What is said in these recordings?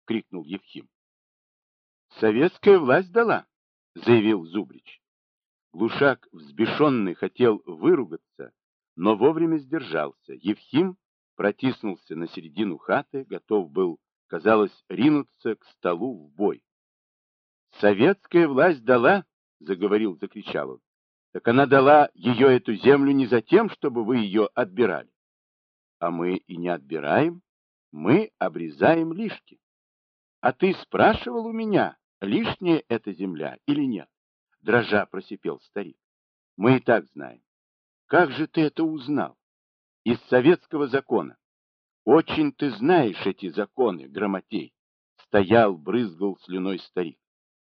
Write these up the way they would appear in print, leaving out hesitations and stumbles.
— крикнул Евхим. «Советская власть дала», — заявил Зубрич. Глушак, взбешенный, хотел выругаться, но вовремя сдержался. Евхим протиснулся на середину хаты, готов был, казалось, ринуться к столу в бой. «Советская власть дала», — закричал он, — «так она дала ее, эту землю, не за тем, чтобы вы ее отбирали. А мы и не отбираем, мы обрезаем лишки. А ты спрашивал у меня, лишняя эта земля или нет?» Дрожа просипел старик. «Мы и так знаем. Как же ты это узнал? Из советского закона. Очень ты знаешь эти законы, грамотей!» Стоял, брызгал слюной старик.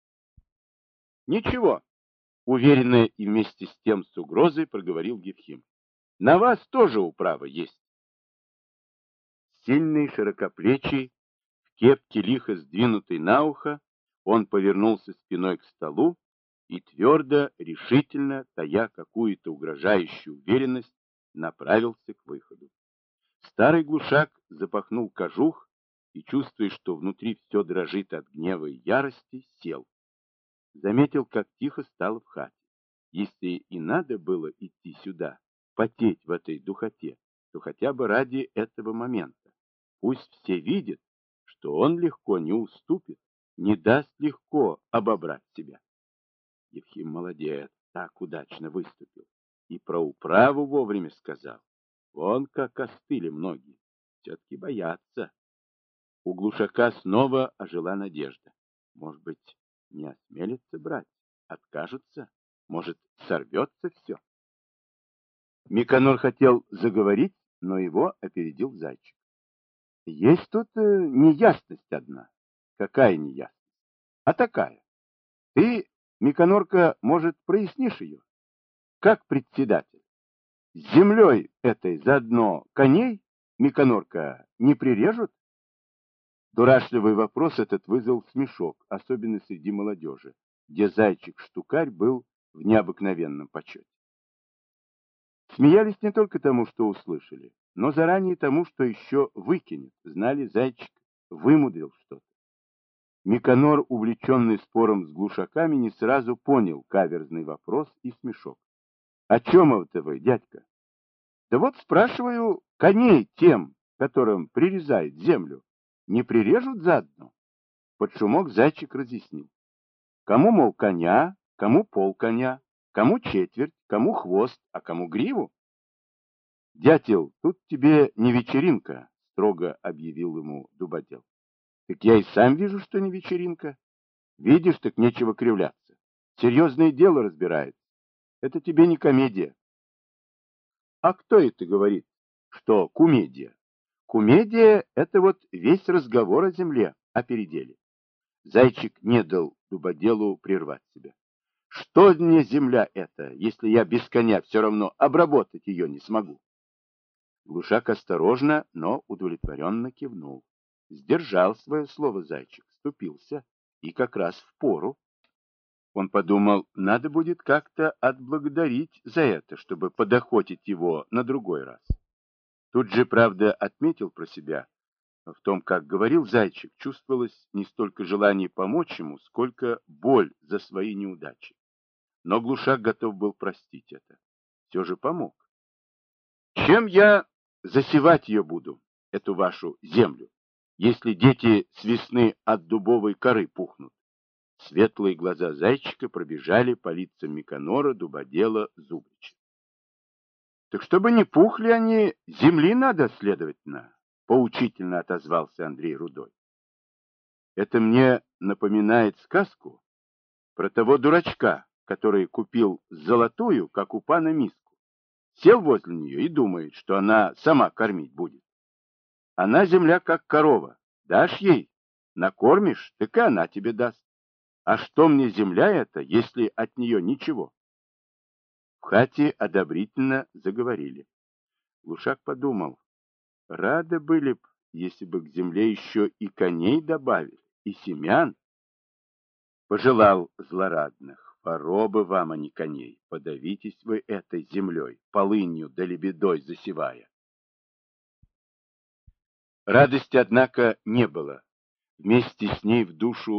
«Ничего», — уверенно и вместе с тем с угрозой проговорил Евхим. «На вас тоже управа есть». Сильный, широкоплечий, в кепке, лихо сдвинутой на ухо, он повернулся спиной к столу и твердо, решительно, тая какую-то угрожающую уверенность, направился к выходу. Старый глушак запахнул кожух и, чувствуя, что внутри все дрожит от гнева и ярости, сел. Заметил, как тихо стало в хате. Если и надо было идти сюда, потеть в этой духоте, то хотя бы ради этого момента. Пусть все видят, что он легко не уступит, не даст легко обобрать себя. Евхим молодец, так удачно выступил. И про управу вовремя сказал. Вон как остыли многие. Все-таки боятся. У глушака снова ожила надежда. Может быть, не осмелится брать, откажутся, может, сорвется все. Миконор хотел заговорить, но его опередил Зайчик. Есть тут неясность одна. Какая неясность? А такая. Ты, Миконорка, может, прояснишь ее? Как председатель. С землей этой заодно коней, Миконорка, не прирежут? Дурашливый вопрос этот вызвал смешок, особенно среди молодежи, где Зайчик-штукарь был в необыкновенном почете. Смеялись не только тому, что услышали, но заранее тому, что еще выкинет. Знали, Зайчик вымудрил что-то. Миконор, увлеченный спором с глушаками, не сразу понял каверзный вопрос и смешок. «О чем это вы, дядька?» «Да вот спрашиваю, коней тем, которым прирезают землю, не прирежут заодно?» Под шумок Зайчик разъяснил. Кому, мол, коня, кому полконя, кому четверть, кому хвост, а кому гриву? «Дятел, тут тебе не вечеринка», — строго объявил ему Дубодел. «Так я и сам вижу, что не вечеринка. Видишь, так нечего кривляться. Серьезное дело разбирается. Это тебе не комедия». «А кто это говорит, что кумедия?» «Кумедия — это вот весь разговор о земле, о переделе». Зайчик не дал Дубоделу прервать себя. «Что мне земля эта, если я без коня все равно обработать ее не смогу?» Глушак осторожно, но удовлетворенно кивнул. Сдержал свое слово Зайчик, вступился, и как раз в пору. Он подумал, надо будет как-то отблагодарить за это, чтобы подохотить его на другой раз. Тут же, правда, отметил про себя, в том, как говорил Зайчик, чувствовалось не столько желание помочь ему, сколько боль за свои неудачи. Но Глушак готов был простить это. Все же помог. «Чем я засевать ее буду, эту вашу землю, если дети с весны от дубовой коры пухнут?» Светлые глаза Зайчика пробежали по лицам Миконора, Дубодела, Зубрича. «Так чтобы не пухли они, земли надо, следовательно», — поучительно отозвался Андрей Рудой. «Это мне напоминает сказку про того дурачка, который купил золотую, как у пана, миску. Сел возле нее и думает, что она сама кормить будет. Она, земля, как корова. Дашь ей, накормишь, так и она тебе даст. А что мне земля эта, если от нее ничего?» В хате одобрительно заговорили. Глушак подумал, рады были б, если бы к земле еще и коней добавили, и семян. Пожелал злорадных, поробы вам, а не коней, подавитесь вы этой землей, полынью да лебедой засевая. Радости, однако, не было. Вместе с ней в душу